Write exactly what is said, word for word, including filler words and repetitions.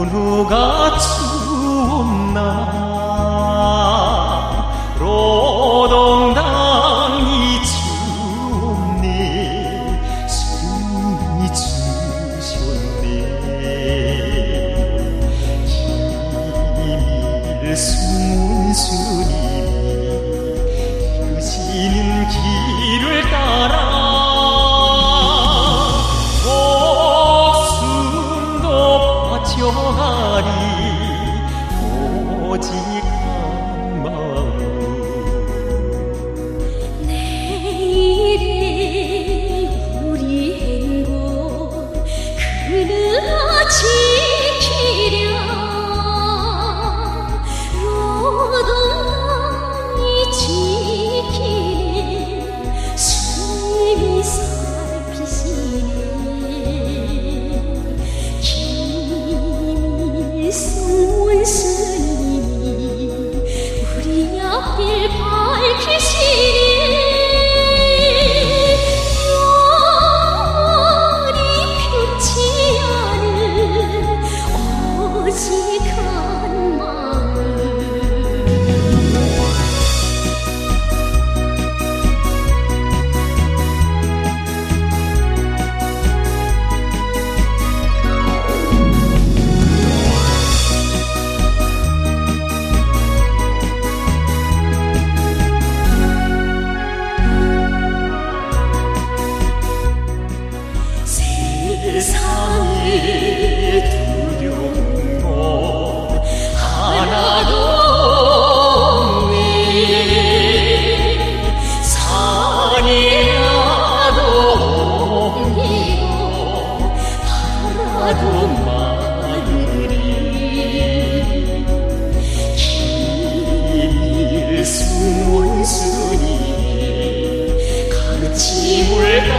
누가 추운 날 로동당이 춥네 숨이 주셨네 기밀 숨은 스님이 이으시는 길을 따라 저가리 오직 한 마음 내일의 우리 행복 그누가 지키랴 로동당이 지키네 숨이 살피시네 숨은 스님이 우리 앞길 밝히시니 영원히 변치 않은 오직 한 마음 세상에 두려운 것 하나도 없네 산이라도 옮기고 바라도 마늘이 기밀 숨은 스님이 가르침을